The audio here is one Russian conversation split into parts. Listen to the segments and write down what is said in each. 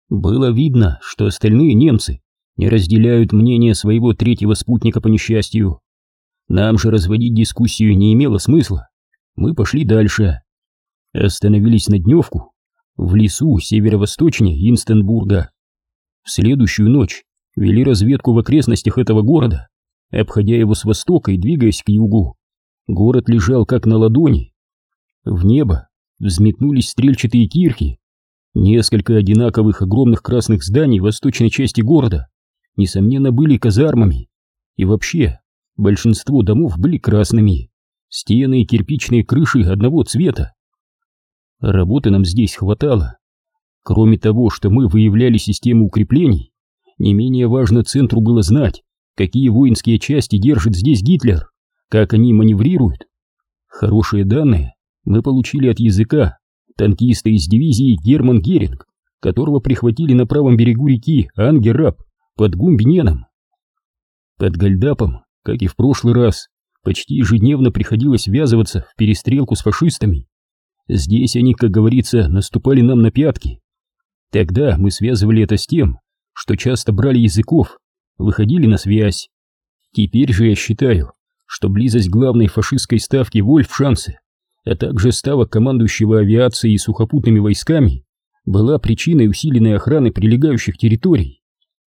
Было видно, что остальные немцы не разделяют мнение своего третьего спутника по несчастью. Нам же разводить дискуссию не имело смысла. Мы пошли дальше. Остановились на дневку в лесу северо-восточнее Инстенбурга. В следующую ночь вели разведку в окрестностях этого города, обходя его с востока и двигаясь к югу. Город лежал как на ладони. В небо взметнулись стрельчатые кирхи. Несколько одинаковых огромных красных зданий в восточной части города, несомненно, были казармами. И вообще, большинство домов были красными. Стены и кирпичные крыши одного цвета. Работы нам здесь хватало. Кроме того, что мы выявляли систему укреплений, не менее важно центру было знать, какие воинские части держит здесь Гитлер, как они маневрируют. Хорошие данные мы получили от языка танкиста из дивизии Герман Геринг, которого прихватили на правом берегу реки Ангераб под Гумбиненом. Под Гальдапом, как и в прошлый раз, почти ежедневно приходилось ввязываться в перестрелку с фашистами. Здесь они, как говорится, наступали нам на пятки. Тогда мы связывали это с тем, что часто брали языков, выходили на связь. Теперь же я считаю, что близость главной фашистской ставки Вольфшанце, а также ставок командующего авиацией и сухопутными войсками, была причиной усиленной охраны прилегающих территорий.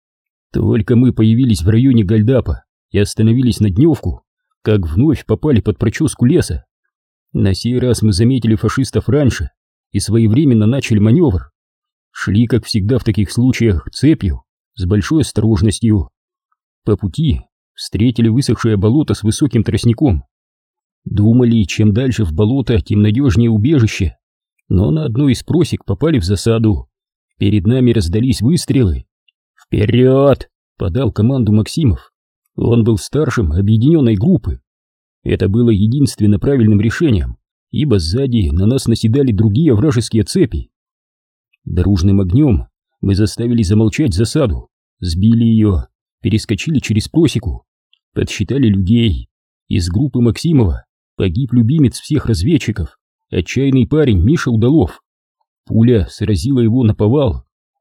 Только мы появились в районе Гальдапа и остановились на дневку, как вновь попали под проческу леса. На сей раз мы заметили фашистов раньше и своевременно начали маневр. Шли, как всегда в таких случаях, цепью, с большой осторожностью. По пути встретили высохшее болото с высоким тростником. Думали, чем дальше в болото, тем надежнее убежище, но на одной из просек попали в засаду. Перед нами раздались выстрелы. «Вперед!» — подал команду Максимов. Он был старшим объединенной группы. Это было единственно правильным решением, ибо сзади на нас наседали другие вражеские цепи. Дружным огнем мы заставили замолчать засаду, сбили ее, перескочили через просеку, подсчитали людей. Из группы Максимова погиб любимец всех разведчиков, отчаянный парень Миша Удалов. Пуля сразила его наповал.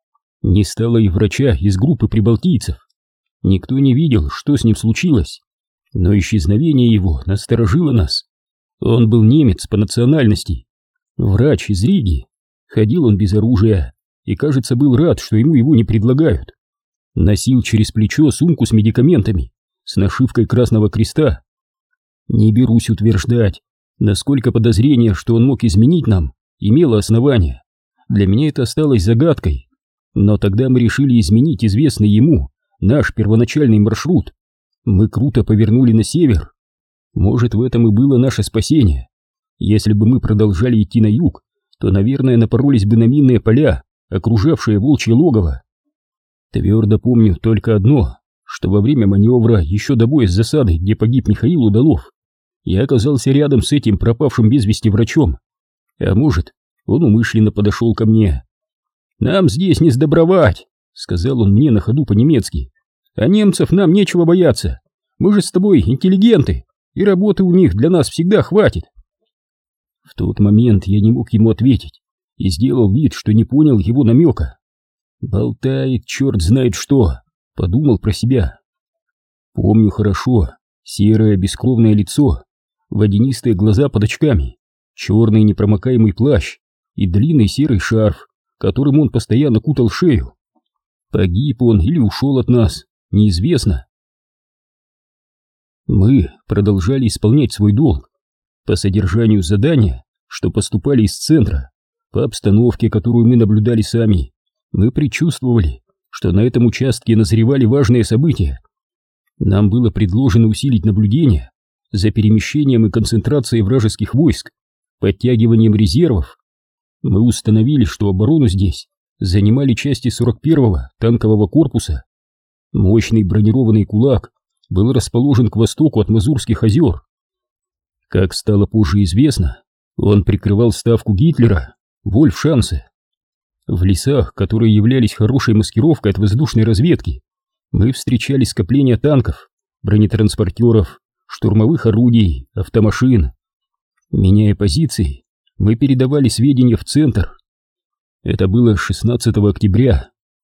Не стало и врача из группы прибалтийцев. Никто не видел, что с ним случилось, но исчезновение его насторожило нас. Он был немец по национальности, врач из Риги. Ходил он без оружия и, кажется, был рад, что ему его не предлагают. Носил через плечо сумку с медикаментами, с нашивкой Красного Креста. Не берусь утверждать, насколько подозрение, что он мог изменить нам, имело основание. Для меня это осталось загадкой. Но тогда мы решили изменить известный ему наш первоначальный маршрут. Мы круто повернули на север. Может, в этом и было наше спасение. Если бы мы продолжали идти на юг, то, наверное, напоролись бы на минные поля, окружавшие волчье логово. Твердо помню только одно, что во время маневра, еще до боя с засадой, где погиб Михаил Удалов, я оказался рядом с этим пропавшим без вести врачом. А может, он умышленно подошел ко мне. «Нам здесь не сдобровать», — сказал он мне на ходу по-немецки. «А немцев нам нечего бояться. Мы же с тобой интеллигенты, и работы у них для нас всегда хватит». В тот момент я не мог ему ответить и сделал вид, что не понял его намека. «Болтает черт знает что», — подумал про себя. Помню хорошо серое бескровное лицо, водянистые глаза под очками, черный непромокаемый плащ и длинный серый шарф, которым он постоянно кутал шею. Погиб он или ушел от нас, неизвестно. Мы продолжали исполнять свой долг по содержанию задания, что поступали из центра, по обстановке, которую мы наблюдали сами. Мы предчувствовали, что на этом участке назревали важные события. Нам было предложено усилить наблюдение за перемещением и концентрацией вражеских войск, подтягиванием резервов. Мы установили, что оборону здесь занимали части 41-го танкового корпуса. Мощный бронированный кулак был расположен к востоку от Мазурских озер. Как стало позже известно, он прикрывал ставку Гитлера, Вольфшанце. В лесах, которые являлись хорошей маскировкой от воздушной разведки, мы встречали скопления танков, бронетранспортеров, штурмовых орудий, автомашин. Меняя позиции, мы передавали сведения в центр. Это было 16 октября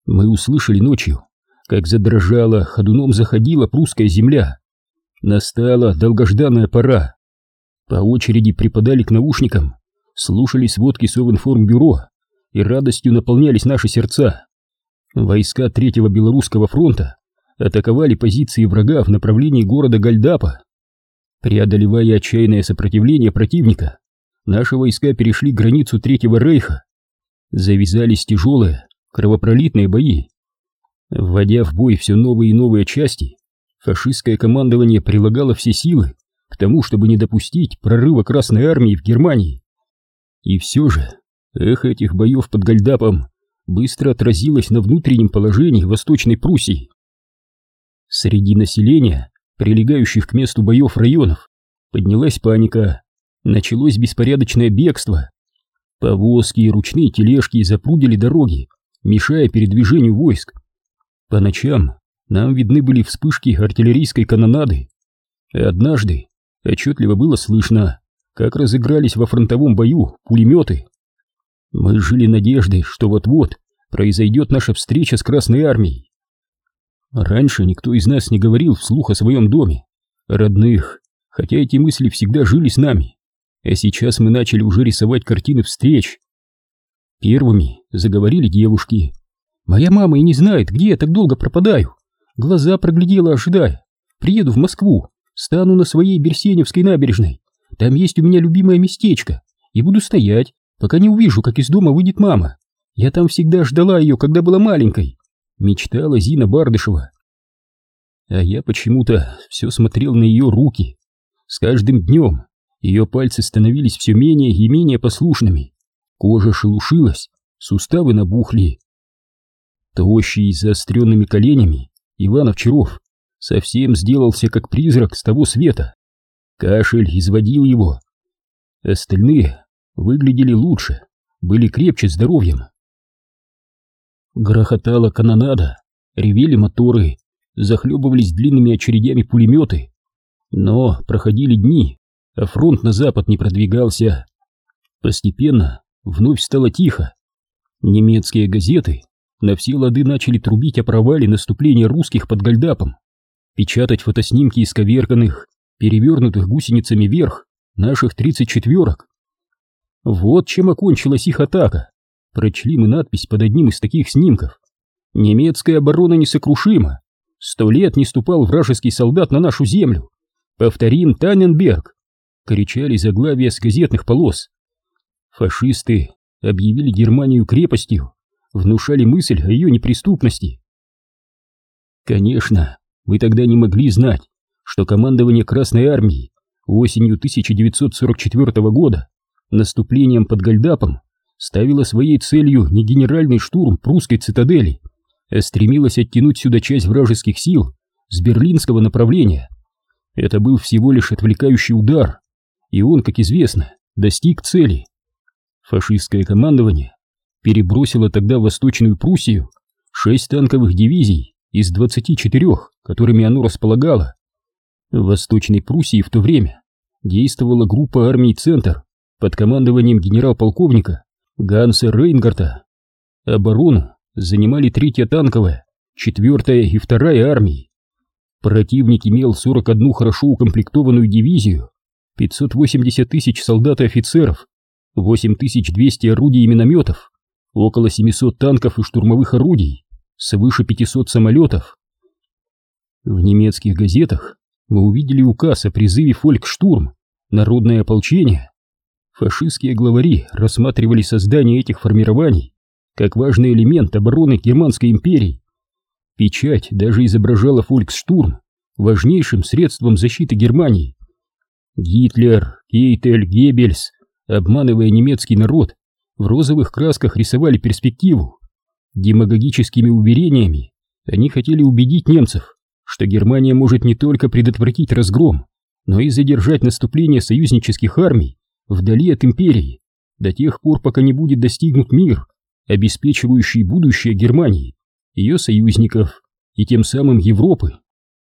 Мы услышали ночью, как задрожала, ходуном заходила прусская земля. Настала долгожданная пора. По очереди припадали к наушникам, слушали сводки Совинформбюро, и радостью наполнялись наши сердца. Войска Третьего Белорусского фронта атаковали позиции врага в направлении города Гальдапа. Преодолевая отчаянное сопротивление противника, наши войска перешли границу Третьего Рейха. Завязались тяжелые, кровопролитные бои. Вводя в бой все новые и новые части, фашистское командование прилагало все силы к тому, чтобы не допустить прорыва Красной Армии в Германии. И все же эхо этих боев под Гальдапом быстро отразилось на внутреннем положении Восточной Пруссии. Среди населения, прилегающих к месту боев районов, поднялась паника, началось беспорядочное бегство. Повозки и ручные тележки запрудили дороги, мешая передвижению войск. По ночам нам видны были вспышки артиллерийской канонады. И однажды отчетливо было слышно, как разыгрались во фронтовом бою пулеметы. Мы жили надеждой, что вот-вот произойдет наша встреча с Красной Армией. Раньше никто из нас не говорил вслух о своем доме, о родных, хотя эти мысли всегда жили с нами. А сейчас мы начали уже рисовать картины встреч. Первыми заговорили девушки. «Моя мама и не знает, где я так долго пропадаю. Глаза проглядела, ожидая. Приеду в Москву, стану на своей Берсеневской набережной. Там есть у меня любимое местечко, и буду стоять, пока не увижу, как из дома выйдет мама. Я там всегда ждала ее, когда была маленькой», — мечтала Зина Бардышева. А я почему-то все смотрел на ее руки. С каждым днем ее пальцы становились все менее и менее послушными. Кожа шелушилась, суставы набухли. Тощий, с заостренными коленями, Иван Овчаров совсем сделался как призрак с того света. Кашель изводил его. Остальные выглядели лучше, были крепче здоровьем. Грохотала канонада, ревели моторы, захлебывались длинными очередями пулеметы. Но проходили дни, а фронт на запад не продвигался. Постепенно вновь стало тихо. Немецкие газеты на все лады начали трубить о провале наступления русских под Гальдапом, печатать фотоснимки исковерканных, перевернутых гусеницами вверх наших 34-ок. Вот чем окончилась их атака. Прочли мы надпись под одним из таких снимков. «Немецкая оборона несокрушима. 100 лет не ступал вражеский солдат на нашу землю. Повторим Танненберг», — кричали заглавия с газетных полос. Фашисты объявили Германию крепостью, внушали мысль о ее неприступности. Конечно, мы тогда не могли знать, что командование Красной Армии осенью 1944 года наступлением под Гальдапом ставило своей целью не генеральный штурм прусской цитадели, а стремилось оттянуть сюда часть вражеских сил с берлинского направления. Это был всего лишь отвлекающий удар, и он, как известно, достиг цели. Фашистское командование перебросило тогда в Восточную Пруссию 6 танковых дивизий из 24, которыми оно располагало. В Восточной Пруссии в то время действовала группа армий «Центр» под командованием генерал-полковника Ганса Рейнгарта. Оборону занимали 3-я танковая, 4-я и 2-я армии. Противник имел 41 хорошо укомплектованную дивизию, 580 тысяч солдат и офицеров, 8200 орудий и минометов, около 700 танков и штурмовых орудий, свыше 500 самолетов. В немецких газетах мы увидели указ о призыве «Фолькштурм» — народное ополчение. Фашистские главари рассматривали создание этих формирований как важный элемент обороны Германской империи. Печать даже изображала «Фольксштурм» важнейшим средством защиты Германии. Гитлер, Кейтель, Геббельс, обманывая немецкий народ, в розовых красках рисовали перспективу. Демагогическими уверениями они хотели убедить немцев, что Германия может не только предотвратить разгром, но и задержать наступление союзнических армий вдали от империи до тех пор, пока не будет достигнут мир, обеспечивающий будущее Германии, ее союзников и тем самым Европы.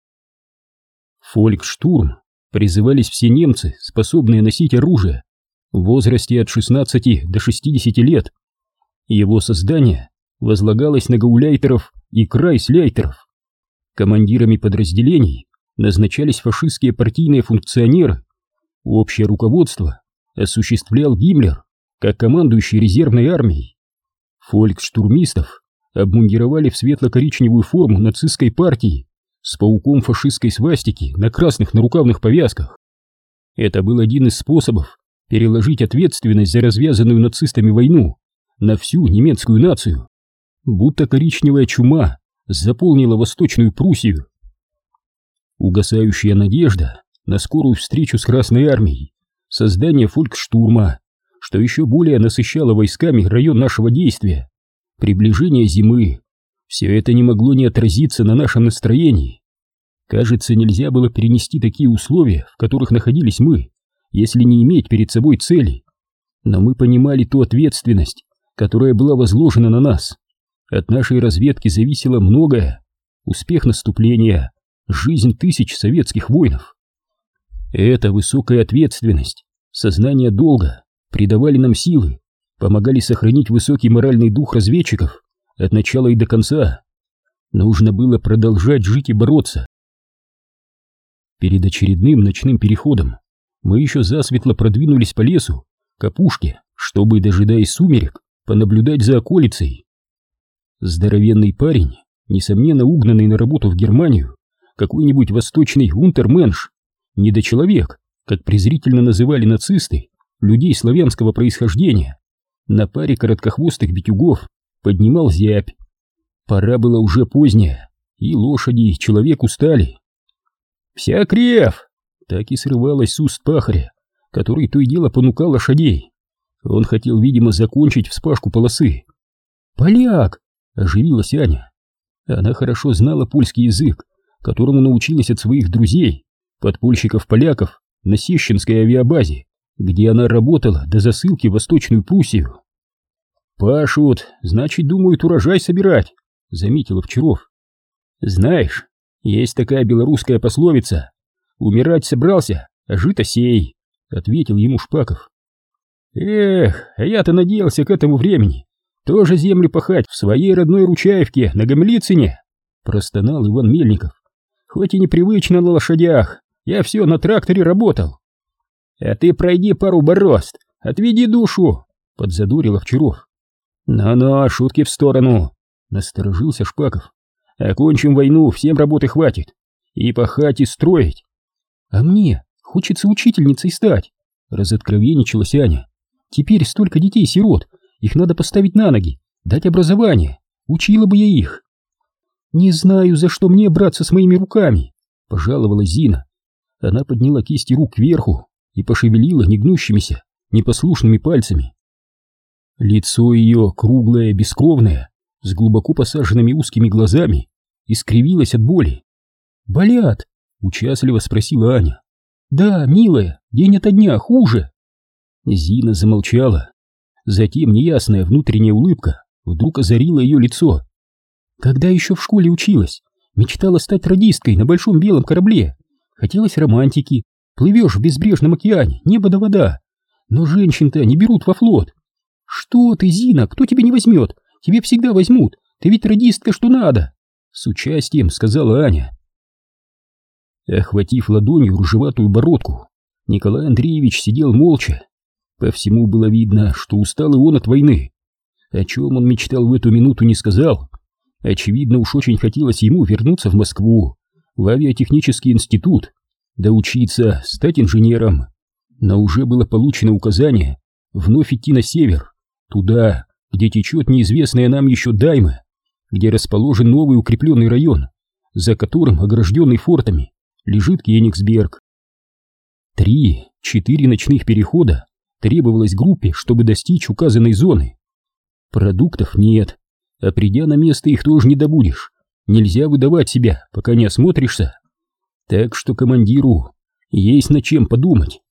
Фолькштурм призывались все немцы, способные носить оружие, в возрасте от 16 до 60 лет. Его создание возлагалась на гауляйтеров и крайсляйтеров. Командирами подразделений назначались фашистские партийные функционеры. Общее руководство осуществлял Гиммлер, как командующий резервной армией. Фольксштурмистов обмундировали в светло-коричневую форму нацистской партии с пауком фашистской свастики на красных нарукавных повязках. Это был один из способов переложить ответственность за развязанную нацистами войну на всю немецкую нацию, будто коричневая чума заполнила Восточную Пруссию. Угасающая надежда на скорую встречу с Красной армией, создание фольксштурма, что еще более насыщало войсками район нашего действия, приближение зимы, все это не могло не отразиться на нашем настроении. Кажется, нельзя было перенести такие условия, в которых находились мы, если не иметь перед собой цели. Но мы понимали ту ответственность, которая была возложена на нас. От нашей разведки зависело многое: успех наступления, жизнь тысяч советских воинов. Эта высокая ответственность, сознание долга придавали нам силы, помогали сохранить высокий моральный дух разведчиков от начала и до конца. Нужно было продолжать жить и бороться. Перед очередным ночным переходом мы еще засветло продвинулись по лесу к опушке, чтобы, дожидаясь сумерек, понаблюдать за околицей. Здоровенный парень, несомненно угнанный на работу в Германию, какой-нибудь восточный унтерменш, недочеловек, как презрительно называли нацисты людей славянского происхождения, на паре короткохвостых битюгов поднимал зябь. Пора была уже поздняя, и лошади, и человек устали. «Вся крев!» — так и срывалась с уст пахаря, который то и дело понукал лошадей. Он хотел, видимо, закончить вспашку полосы. «Поляк!» — оживилась Аня. Она хорошо знала польский язык, которому научилась от своих друзей, подпольщиков-поляков, на Сещинской авиабазе, где она работала до засылки в Восточную Пруссию. «Пашут, значит, думают урожай собирать», — заметил Овчаров. «Знаешь, есть такая белорусская пословица: умирать собрался, а жито сей», — ответил ему Шпаков. «Эх, а я-то надеялся к этому времени тоже землю пахать в своей родной Ручаевке на Гамлицыне», — простонал Иван Мельников. «Хоть и непривычно на лошадях, я все на тракторе работал». «А ты пройди пару борозд, отведи душу», — подзадорил Овчаров. «Ну-ну, шутки в сторону», — насторожился Шпаков. «Окончим войну, всем работы хватит. И пахать, и строить». «А мне хочется учительницей стать», — разоткровенничалась Аня. «Теперь столько детей-сирот, их надо поставить на ноги, дать образование, учила бы я их». «Не знаю, за что мне браться с моими руками», — пожаловалась Зина. Она подняла кисти рук кверху и пошевелила негнущимися, непослушными пальцами. Лицо ее, круглое, бескровное, с глубоко посаженными узкими глазами, искривилось от боли. «Болят?» — участливо спросила Аня. «Да, милая, день ото дня, хуже». Зина замолчала. Затем неясная внутренняя улыбка вдруг озарила ее лицо. «Когда еще в школе училась, мечтала стать радисткой на большом белом корабле. Хотелось романтики, плывешь в безбрежном океане, небо да вода. Но женщин-то не берут во флот». «Что ты, Зина, кто тебя не возьмет? Тебе всегда возьмут, ты ведь радистка что надо», — с участием сказала Аня. Охватив ладонью рыжеватую бородку, Николай Андреевич сидел молча. По всему было видно, что устал и он от войны. О чем он мечтал в эту минуту, не сказал. Очевидно, уж очень хотелось ему вернуться в Москву, в авиатехнический институт, доучиться, стать инженером. Но уже было получено указание вновь идти на север, туда, где течет неизвестная нам еще Дайма, где расположен новый укрепленный район, за которым, огражденный фортами, лежит Кенигсберг. 3-4 ночных перехода требовалось группе, чтобы достичь указанной зоны. Продуктов нет, а придя на место их тоже не добудешь. Нельзя выдавать себя, пока не осмотришься. Так что командиру есть над чем подумать.